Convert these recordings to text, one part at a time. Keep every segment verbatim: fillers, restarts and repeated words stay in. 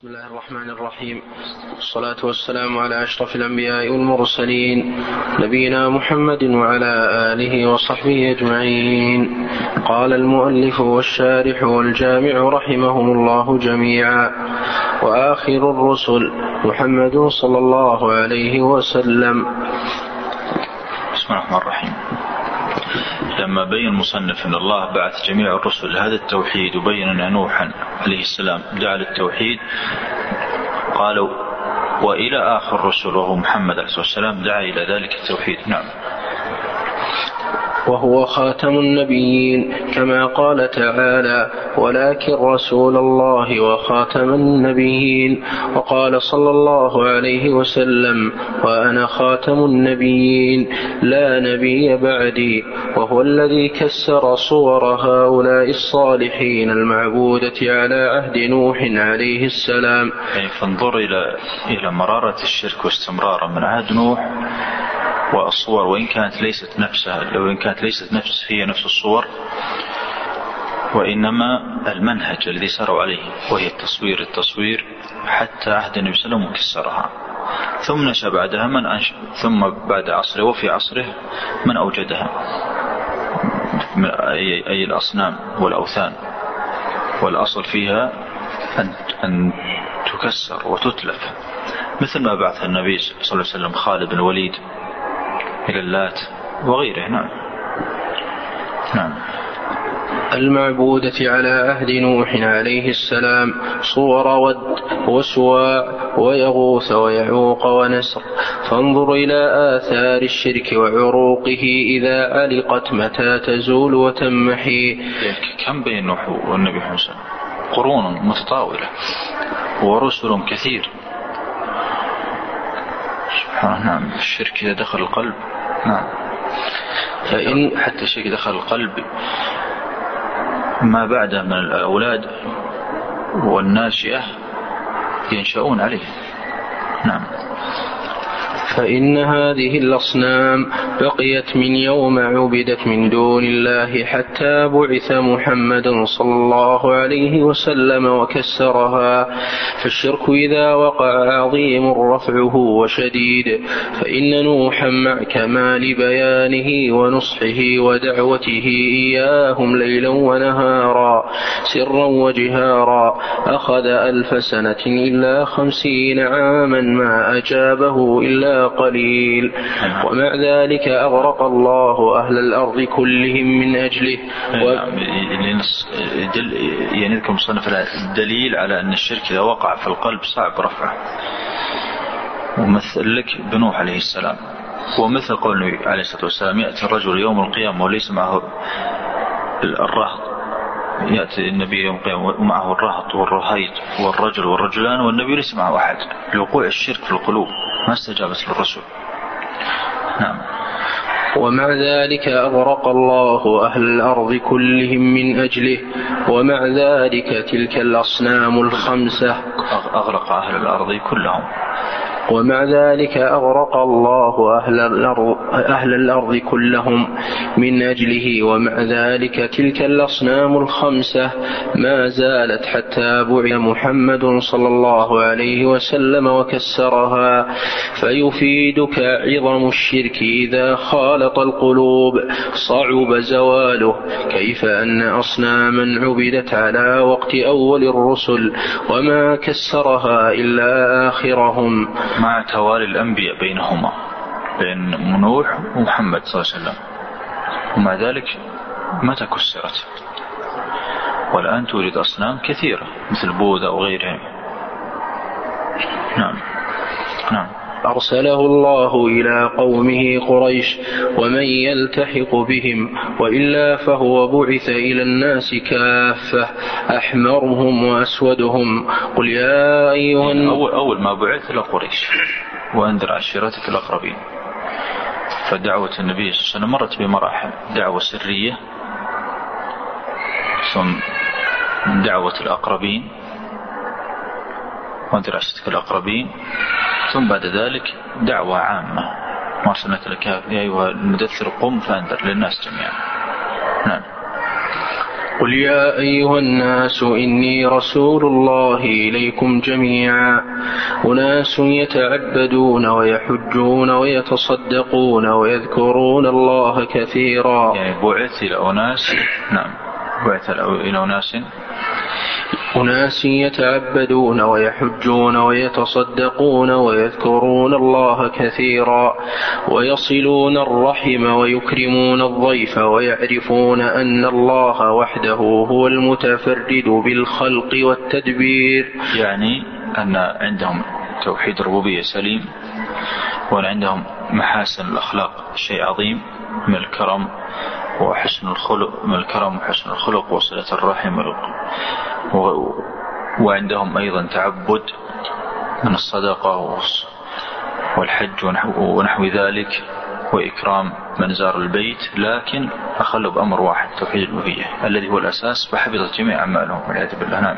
بسم الله الرحمن الرحيم، والصلاة والسلام على أشرف الأنبياء والمرسلين نبينا محمد وعلى آله وصحبه أجمعين. قال المؤلف والشارح والجامع رحمهم الله جميعا: وآخر الرسل محمد صلى الله عليه وسلم. بسم الله الرحمن الرحيم. لما بين المصنف أن الله بعث جميع الرسل هذا التوحيد وبين أن نوحا عليه السلام دعا للتوحيد، قالوا وإلى آخر الرسل وهو محمد عليه الصلاة والسلام دعا إلى ذلك التوحيد. نعم. وهو خاتم النبيين كما قال تعالى: ولكن رسول الله وخاتم النبيين. وقال صلى الله عليه وسلم: وأنا خاتم النبيين لا نبي بعدي. وهو الذي كسر صور هؤلاء الصالحين المعبودة على عهد نوح عليه السلام. يعني فانظر إلى إلى مرارة الشرك واستمراره من عهد نوح، والصور وإن كانت ليست نفسها لو إن كانت ليست نفس هي نفس الصور، وإنما المنهج الذي ساروا عليه وهي التصوير التصوير حتى عهد النبي صلى الله عليه وسلم وكسرها. ثم نشأ بعدها من أنشأ، ثم بعد عصره وفي عصره من أوجدها، أي الأصنام والأوثان. والأصل فيها أن, أن تكسر وتتلف، مثل ما بعث النبي صلى الله عليه وسلم خالد بن الوليد إلى اللات وغيره. نعم. نعم. المعبودة على عهد نوح عليه السلام صور ود وسواع ويغوث ويعوق ونسر. فانظر إلى آثار الشرك وعروقه إذا علقت متى تزول وتمحي. كم بين نوح والنبي محمد صلى الله عليه وسلم؟ قرون متطاولة ورسل كثير. نعم. الشرك إذا دخل القلب، نعم، فإن حتى الشرك دخل القلب ما بعد من الأولاد والناشئة ينشأون عليه. نعم. فإن هذه الأصنام بقيت من يوم عبدت من دون الله حتى بعث محمد صلى الله عليه وسلم وكسرها. فالشرك إذا وقع عظيم رفعه وشديد. فإن نوحا مع كمال بيانه ونصحه ودعوته إياهم ليلا ونهارا سرا وجهارا أخذ ألف سنة إلا خمسين عاما ما أجابه إلا قليل. ومع ذلك أغرق الله أهل الأرض كلهم من أجله. يعني لكم صنف الدليل على أن الشرك إذا وقع في القلب صعب رفعه. ومثل لك بنوح عليه السلام، ومثل قول النبي عليه الصلاة والسلام: يأتي الرجل يوم القيامة وليس معه الرهط. يأتي النبي يوم القيامة ومعه الرهط والرهيط والرجل والرجلان، والنبي ليس معه أحد لوقوع الشرك في القلوب ما استجابت للرسول. نعم. ومع ذلك أغرق الله أهل الأرض كلهم من أجله. ومع ذلك تلك الأصنام الخمسة أغرق أهل الأرض كلهم. ومع ذلك أغرق الله أهل الأرض, أهل الأرض كلهم من أجله. ومع ذلك تلك الأصنام الخمسة ما زالت حتى بعث محمد صلى الله عليه وسلم وكسرها. فيفيدك عظم الشرك إذا خالط القلوب صعب زواله، كيف أن أصناما عبدت على وقت أول الرسل وما كسرها إلا آخرهم، مع توالي الأنبياء بينهما بين نوح ومحمد صلى الله عليه وسلم، ومع ذلك متى كسرت؟ والآن توجد أصنام كثيرة مثل بوذا وغيرهم. نعم. نعم. أرسله الله إلى قومه قريش ومن يلتحق بهم، وإلا فهو بعث إلى الناس كافة أحمرهم وأسودهم. قل يا أيها أول, أول ما بعث إلى قريش وأنذر عشيرتك الأقربين. فدعوة النبي صلى الله عليه وسلم مرت بمراحل: دعوة سرية، ثم دعوة الأقربين وأنذر عشيرتك الأقربين، ثم بعد ذلك دعوة عامة: ما أرسلناك إلا كافة يا أيها المدثر قم فأنذر للناس جميعا. نعم. قل يا أيها الناس إني رسول الله إليكم جميعا أناس يتعبدون ويحجون ويتصدقون ويذكرون الله كثيرا. يعني بعث إلى أناس، نعم بعث إلى أناس أناس يتعبدون ويحجون ويتصدقون ويذكرون الله كثيرا ويصلون الرحم ويكرمون الضيف ويعرفون أن الله وحده هو المتفرد بالخلق والتدبير. يعني أن عندهم توحيد الربوبية سليم، وأن عندهم محاسن الأخلاق شيء عظيم من الكرم وحسن الخلق، من الكرم وحسن الخلق وصلة الرحم، وعندهم أيضا تعبد من الصدقة والحج ونحو ذلك وإكرام من زار البيت، لكن أخلوا بأمر واحد توحيد الألوهية الذي هو الأساس، فحفظت جميع أعمالهم والعياذ بالله. نعم.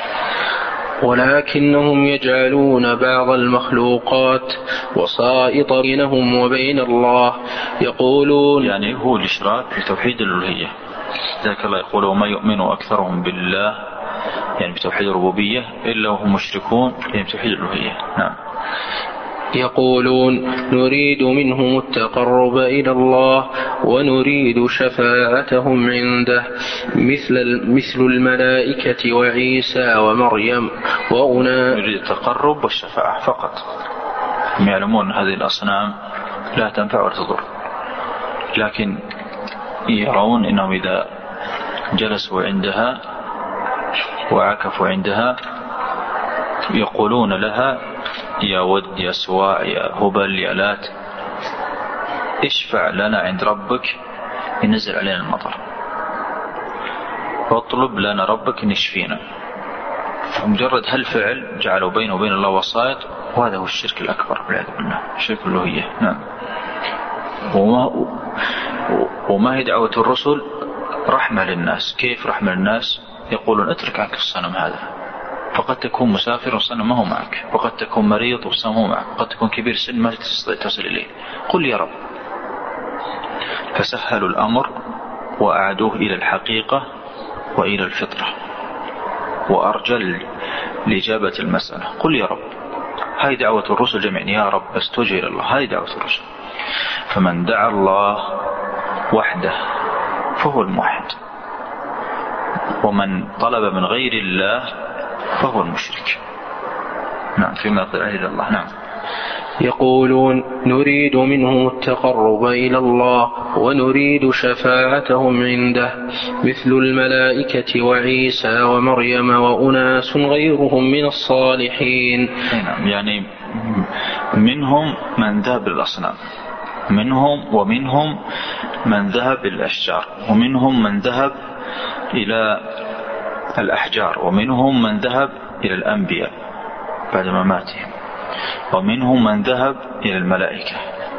ولكنهم يجعلون بعض المخلوقات وسائط بينهم وبين الله، يقولون يعني هو الإشراك في توحيد الألوهية. ذلك الله يقول وما يؤمن أكثرهم بالله، يعني بتوحيد الربوبية، إلا وهم مشركون يعني بتوحيد الألوهية. نعم. يقولون نريد منهم التقرب إلى الله ونريد شفاعتهم عنده مثل مثل الملائكة وعيسى ومريم وأنا. نريد التقرب والشفاعة فقط. هم يعلمون هذه الأصنام لا تنفع ولا تضر، لكن يرون إنهم إذا جلسوا عندها وعكفوا عندها يقولون لها يا ود يا سواع يا هبل يا لات اشفع لنا عند ربك ينزل علينا المطر، واطلب لنا ربك نشفينا. فمجرد هالفعل جعلوا بينه وبين الله وسائط، وهذا هو الشرك الأكبر والعياذ بالله، الشرك الألوهية. نعم. وما, وما هي دعوة الرسل؟ رحمة للناس. كيف رحمة للناس؟ يقولون اترك عنك الصنم هذا، فقد تكون مسافر والصنم ما هو معك، وقد تكون مريض والصنم هو معك، وقد تكون كبير سن ما تستطيع تصل إليه، قل يا رب. فسهلوا الأمر وأعدوه إلى الحقيقة وإلى الفطرة، وأرجل لإجابة المسألة قل يا رب. هذه دعوة الرسل جميعا، يا رب استوجه إلى الله، هذه دعوة الرسل. فمن دعا الله وحده فهو الموحد، ومن طلب من غير الله فهو المشرك. نعم. فيما يطلع إلى الله. نعم. يقولون نريد منهم التقرب إلى الله ونريد شفاعتهم عنده مثل الملائكة وعيسى ومريم وأناس غيرهم من الصالحين. نعم. يعني منهم من ذهب للأصنام، منهم ومنهم من ذهب للأشجار، ومنهم من ذهب إلى الأحجار، ومنهم من ذهب إلى الأنبياء بعد مماتهم، ومنهم من ذهب إلى الملائكة.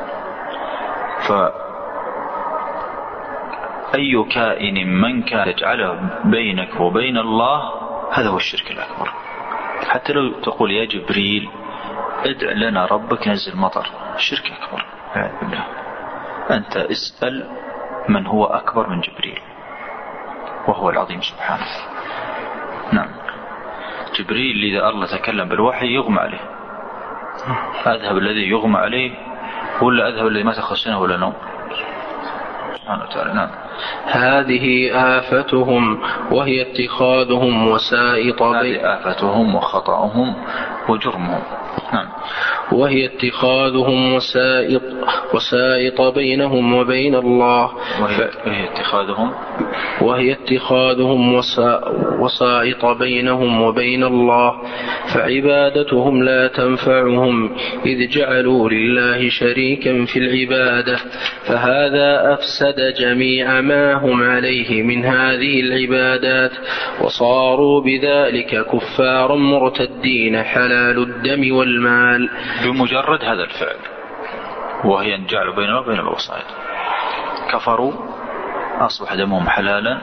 فأي كائن من كان يجعله بينك وبين الله هذا هو الشرك الأكبر. حتى لو تقول يا جبريل ادع لنا ربك نزل مطر، شرك أكبر. أنت اسأل من هو أكبر من جبريل وهو العظيم سبحانه. نعم. جبريل إذا الله تكلم بالوحي يغمى عليه، أذهب الذي يغمى عليه ولا أذهب الذي ما تأخذ سنة ولا نوم سبحانه وتعالى. نعم. هذه آفتهم وهي اتخاذهم وسائط هذه آفتهم وخطأهم وجرمهم. نعم. وهي اتخاذهم وسائط وسائط بينهم وبين الله. وهي, ف... وهي اتخاذهم وهي اتخاذهم وسا... وسائط بينهم وبين الله، فعبادتهم لا تنفعهم إذ جعلوا لله شريكا في العبادة، فهذا أفسد جميع ما هم عليه من هذه العبادات، وصاروا بذلك كفارا مرتدين حلال الدم والمال بمجرد هذا الفعل، وهي أن جعلوا بيننا وبين الوسائط. كفروا أصبح دمهم حلالا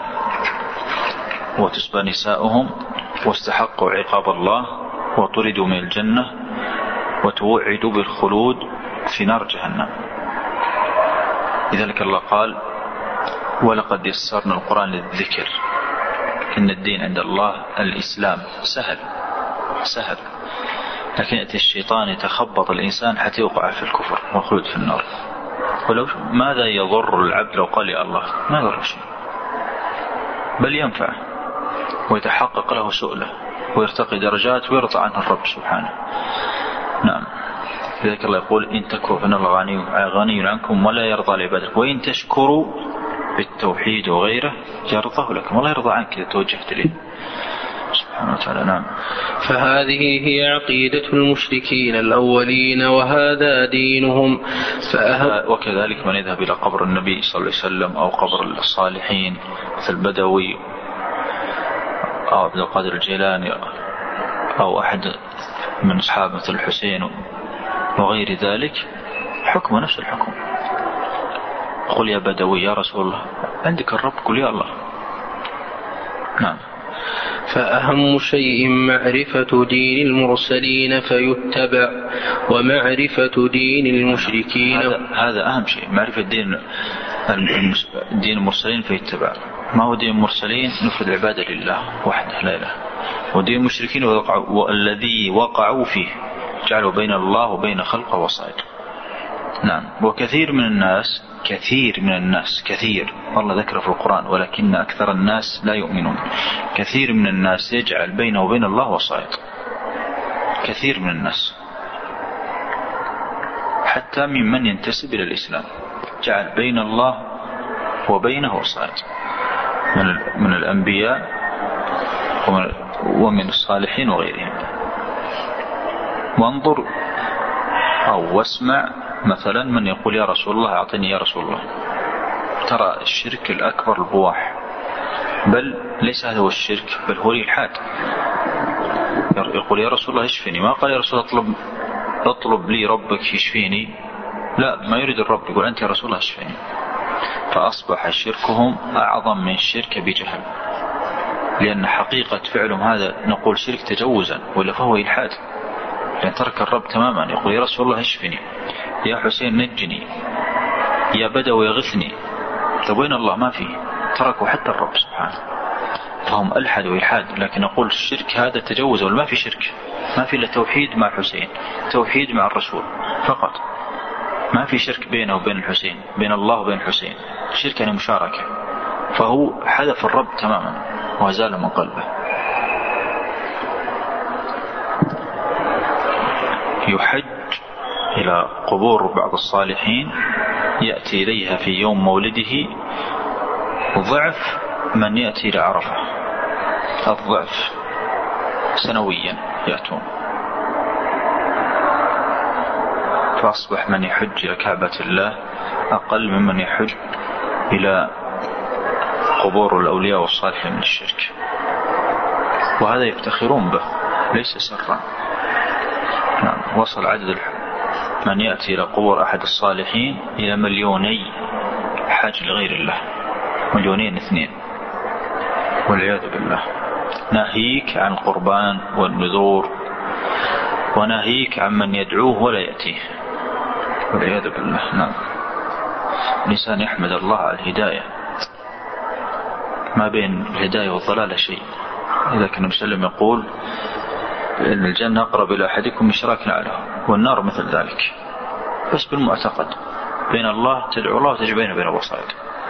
وتسبى نساؤهم واستحقوا عقاب الله وطردوا من الجنة وتوعدوا بالخلود في نار جهنم. لذلك الله قال ولقد يسرنا القرآن للذكر إن الدين عند الله الإسلام، سهل سهل، لكن يأتي الشيطان يتخبط الإنسان حتى يوقع في الكفر وخلود في النار. ولو ماذا يضر العبد لو قال يا الله؟ ما يضر شيء، بل ينفع ويتحقق له سؤله ويرتقي درجات ويرضى عنه الرب سبحانه. نعم، لذلك الله يقول إن تكفروا فإن الله غني غني عنكم ولا يرضى لعبادك وإن تشكروا بالتوحيد وغيره يرضاه لكم، والله يرضى عنك إذا توجهت إليه سبحانه وتعالى. نعم. فهذه هي عقيدة المشركين الأولين وهذا دينهم. فأهم وكذلك من يذهب إلى قبر النبي صلى الله عليه وسلم أو قبر الصالحين مثل البدوي أو عبد القادر الجيلاني أو أحد من أصحاب مثل الحسين وغير ذلك، حكم نفس الحكم. قل يا بدوي يا رسول الله، عندك الرب قل يا الله. نعم. فأهم شيء معرفة دين المرسلين فيتبع، ومعرفة دين المشركين هذا, هذا أهم شيء، معرفة دين دين المرسلين فيتبع. ما هو دين المرسلين؟ نفذ العبادة لله وحده لا إله، ودين المشركين والذي وقعوا فيه جعلوا بين الله وبين خلقه وصائد. نعم. وكثير من الناس كثير من الناس كثير الله ذكر في القرآن ولكن أكثر الناس لا يؤمنون. كثير من الناس يجعل بينه وبين الله وصائد، كثير من الناس حتى ممن ينتسب إلى الإسلام جعل بين الله وبينه وصائد من, من الأنبياء ومن, ومن الصالحين وغيرهم. وانظر أو واسمع مثلا من يقول يا رسول الله أعطني يا رسول الله. ترى الشرك الأكبر البواح، بل ليس هذا هو الشرك بل هو الإلحاد. يقول يا رسول الله اشفني، ما قال يا رسول الله اطلب, اطلب لي ربك يشفيني، لا، ما يريد الرب، يقول أنت يا رسول الله اشفني. فأصبح شركهم أعظم من شرك بجهل، لأن حقيقة فعلهم هذا نقول شرك تجوزا ولا فهو إلحاد، لأن ترك الرب تماما. يقول يا رسول الله اشفني، يا حسين نجني، يا بدوي يغثني. تبين الله ما فيه، تركوا حتى الرب سبحانه، فهم ألحد وإلحاد. لكن نقول الشرك هذا تجوز، ولا ما في شرك، ما في إلا توحيد مع الحسين، توحيد مع الرسول فقط، ما في شرك بينه وبين الحسين، بين الله وبين الحسين. شرك يعني مشاركة، فهو حذف الرب تماما وزال من قلبه. يحج إلى قبور بعض الصالحين يأتي إليها في يوم مولده ضعف من يأتي إلى عرفة، الضعف سنويا يأتون. فأصبح من يحج إلى كعبة الله أقل ممن يحج إلى قبور الأولياء والصالحين من الشرك، وهذا يفتخرون به ليس سرا. نعم. وصل عدد من يأتي إلى قبور أحد الصالحين إلى مليوني حاج لغير الله، مليونين اثنين والعياذ بالله. ناهيك عن القربان والنذور، وناهيك عن من يدعوه ولا يأتيه والعياذ بالله. نعم. الإنسان يحمد الله على الهداية، ما بين الهداية والضلالة شيء. إذا كان مسلم يقول إن الجنة أقرب إلى أحدكم من شراك نعله، والنار مثل ذلك، بس بالمعتقد بين الله تدعو الله وتجب بين بين الوسائط.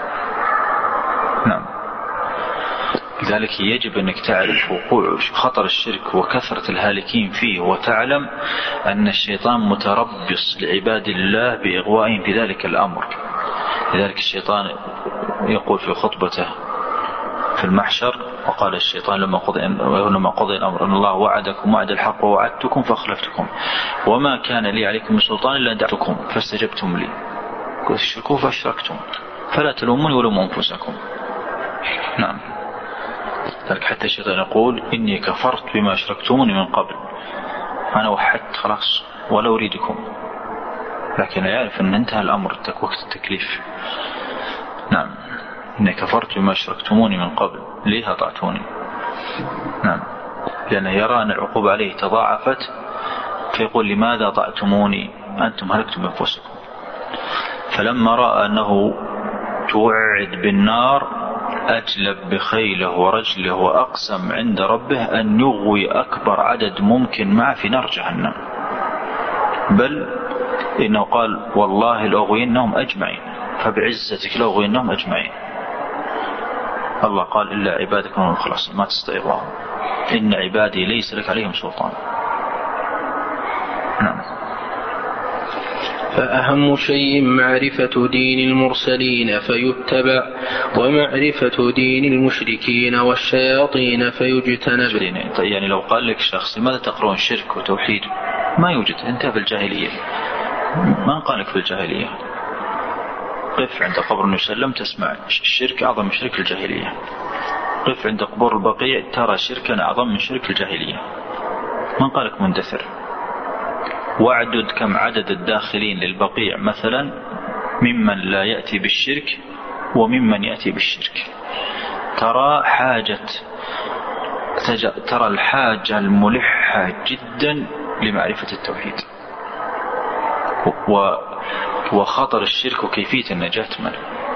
نعم. لذلك يجب أنك تعرف وقوع خطر الشرك وكثرة الهالكين فيه، وتعلم أن الشيطان متربص لعباد الله بإغوائهم في ذلك الأمر. لذلك الشيطان يقول في خطبته في المحشر: وقال الشيطان لما قضي لما قضي الأمر أن الله وعدكم وعد الحق ووعدتكم فأخلفتكم وما كان لي عليكم من سلطان إلا أن دعوتكم فاستجبتم لي واشركوا فاشركتم فلا تلوموني ولوموا أنفسكم. نعم. ذلك حتى الشيطان يقول: إني كفرت بما أشركتموني من قبل، أنا وحدت خلاص ولا أريدكم، لكن يعرف أن انتهى الأمر وقت التكليف. نعم. إني كفرت بما أشركتموني من قبل ليه أطعتوني. نعم. لأنه يرى أن العقوبة عليه تضاعفت، فيقول: لماذا أطعتموني أنتم هلكتم بأنفسكم. فلما رأى أنه توعد بالنار أجلب بخيله ورجله وأقسم عند ربه أن يغوي أكبر عدد ممكن معه في نار جهنم، بل إنه قال والله لأغوينهم أجمعين، فبعزتك لأغوينهم أجمعين. الله قال إلا عبادك هم المخلصين ما تستطيعون، إن عبادي ليس لك عليهم سلطان. نعم. فأهم شيء معرفة دين المرسلين فيتبع، ومعرفة دين المشركين والشياطين فيجتنب. يعني لو قال لك شخص لماذا تقرؤون شرك وتوحيد؟ ما يوجد، انت في الجاهلية، ما قال لك في الجاهلية. قف عند قبر النبي صلى الله عليه وسلم تسمع الشرك أعظم من شرك الجاهلية. قف عند قبور البقيع ترى شركا أعظم من شرك الجاهلية. ما قال لك مندثر. واعدد كم عدد الداخلين للبقيع مثلا ممن لا يأتي بالشرك وممن يأتي بالشرك، ترى حاجة ترى الحاجة الملحة جدا لمعرفة التوحيد وخطر الشرك وكيفية النجاة منه.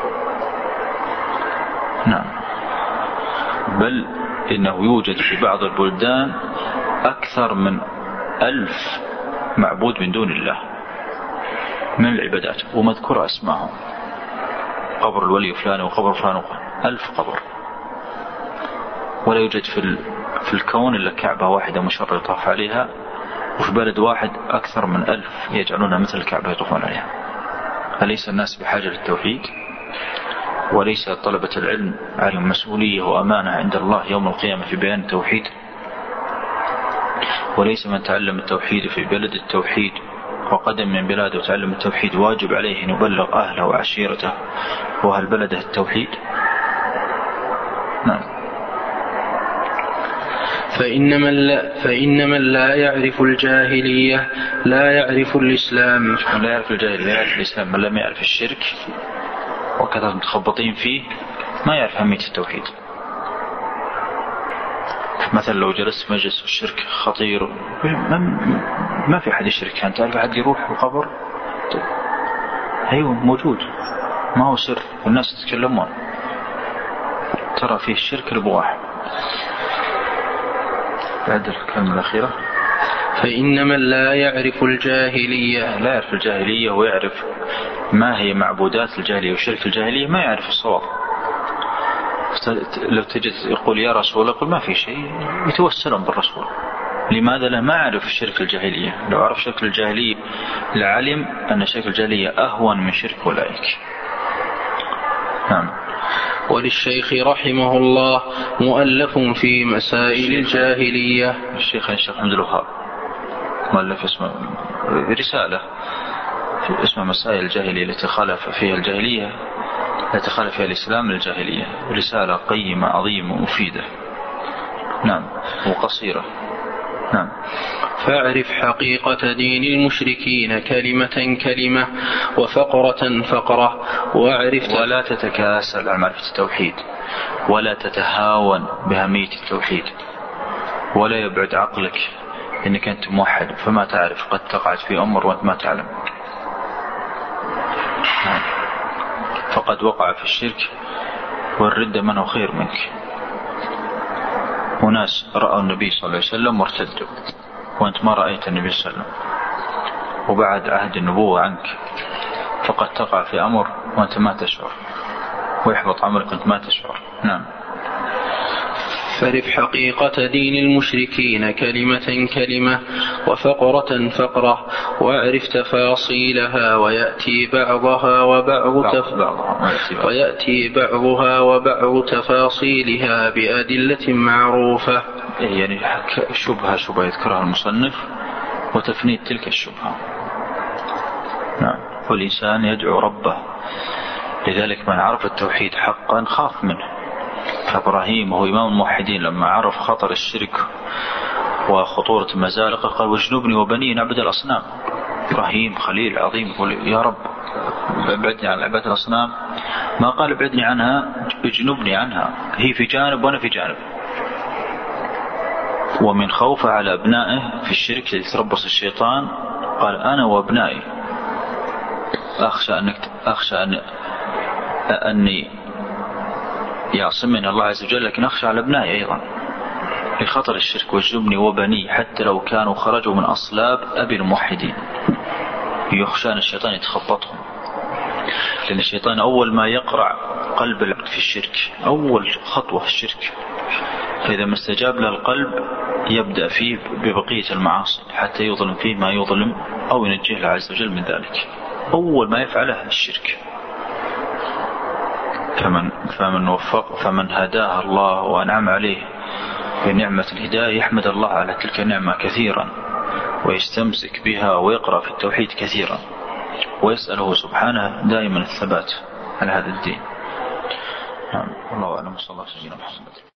نعم. بل إنه يوجد في بعض البلدان أكثر من ألف معبود من دون الله من العبادات، ومذكور أسمائهم، قبر الولي فلان وقبر فلان وقبر ألف قبر، ولا يوجد في في الكون إلا كعبة واحدة مشرفة يطاف عليها، وفي بلد واحد أكثر من ألف يجعلونها مثل الكعبة يطوفون عليها. أليس الناس بحاجة للتوحيد؟ وليس طلبة العلم عليهم مسؤولية وأمانة عند الله يوم القيامة في بيان التوحيد؟ وليس من تعلم التوحيد في بلد التوحيد وقدم من بلاده وتعلم التوحيد واجب عليه أن يبلغ أهله وعشيرته وأهل بلده التوحيد؟ نعم. فإن من لا, فإن من لا يعرف الجاهلية لا يعرف الإسلام. من لا يعرف الجاهلية لا يعرف الإسلام، من لم يعرف الشرك وكذا متخبطين فيه ما يعرف أهمية التوحيد. مثلا لو جلست في مجلس الشرك خطير ما في أحد يشرك، كان تعرف أحد يروح القبر؟ أيوه موجود، ما هو سر والناس يتكلمون، ترى فيه الشرك ربواح. بعد الكلمة الأخيرة فإن من لا يعرف الجاهلية لا يعرف الجاهلية ويعرف ما هي معبودات الجاهلية وشرك الجاهلية ما يعرف الصواب. لو تجد يقول يا رسول يقول ما في شيء، يتوسلون بالرسول. لماذا؟ لا ما عرف الشرك الجاهلية. لو عرف شرك الجاهلية لعلم أن شرك الجاهلية أهون من شرك أولئك. نعم. وللشيخ رحمه الله مؤلف في مسائل الجاهلية. الشيخ الشيخ محمد الوهاب مؤلف اسمه رسالة اسمها مسائل الجاهلية التي خالف فيها الجاهلية التي خالف فيها الإسلام الجاهلية. رسالة قيمة عظيمة ومفيدة. نعم. وقصيرة. نعم. فاعرف حقيقة دين المشركين كلمة كلمة وفقرة فقرة، واعرف ولا تتكاسل عن معرفة التوحيد، ولا تتهاون بأهمية التوحيد، ولا يبعد عقلك إنك أنت موحد فما تعرف، قد تقعد في أمر وأنت ما تعلم. فقد وقع في الشرك والردة من هو خير منك. وناس رأوا النبي صلى الله عليه وسلم وارتدوا وأنت ما رأيت النبي صلى الله عليه وسلم وبعد عهد النبوة عنك، فقد تقع في أمر وأنت ما تشعر ويحبط عملك وأنت ما تشعر. نعم. فاعرف حقيقة دين المشركين كلمة كلمة وفقرة فقرة، واعرف تفاصيلها ويأتي بعضها وبعض تف... ويأتي بعضها وبعض تفاصيلها بأدلة معروفة. يعني شبهة شبهة يذكرها المصنف وتفنيد تلك الشبهة. نعم. والإنسان يدعو ربه، لذلك من عرف التوحيد حقا خاف منه. فإبراهيم وهو إمام الموحدين لما عرف خطر الشرك وخطورة المزالقة قال واجنبني وبني نعبد الأصنام. إبراهيم خليل عظيم يقول يا رب ابعدني عن عبادة الأصنام، ما قال ابعدني عنها اجنبني عنها، هي في جانب وأنا في جانب. ومن خوفه على أبنائه في الشرك يتربص الشيطان قال أنا وأبنائي أخشى أنك أخشى أن أني يعصمني الله عز وجل، لكن أخشى على أبنائي أيضا لخطر الشرك، واجنبني وبني حتى لو كانوا خرجوا من أصلاب أبي الموحدين. يخشان الشيطان يتخبطهم، لأن الشيطان أول ما يقرع قلب العبد في الشرك، أول خطوة في الشرك، فإذا ما استجاب له القلب يبدأ فيه ببقية المعاصي حتى يظلم فيه ما يظلم أو ينجيه الله عز وجل من ذلك. أول ما يفعله الشرك. فمن, فمن وفق فمن هداه الله وأنعم عليه بنعمة الهداية يحمد الله على تلك النعمة كثيرا، ويستمسك بها ويقرأ في التوحيد كثيرا، ويسأله سبحانه دائما الثبات على هذا الدين. الله أعلم. صلى الله عليه وسلم.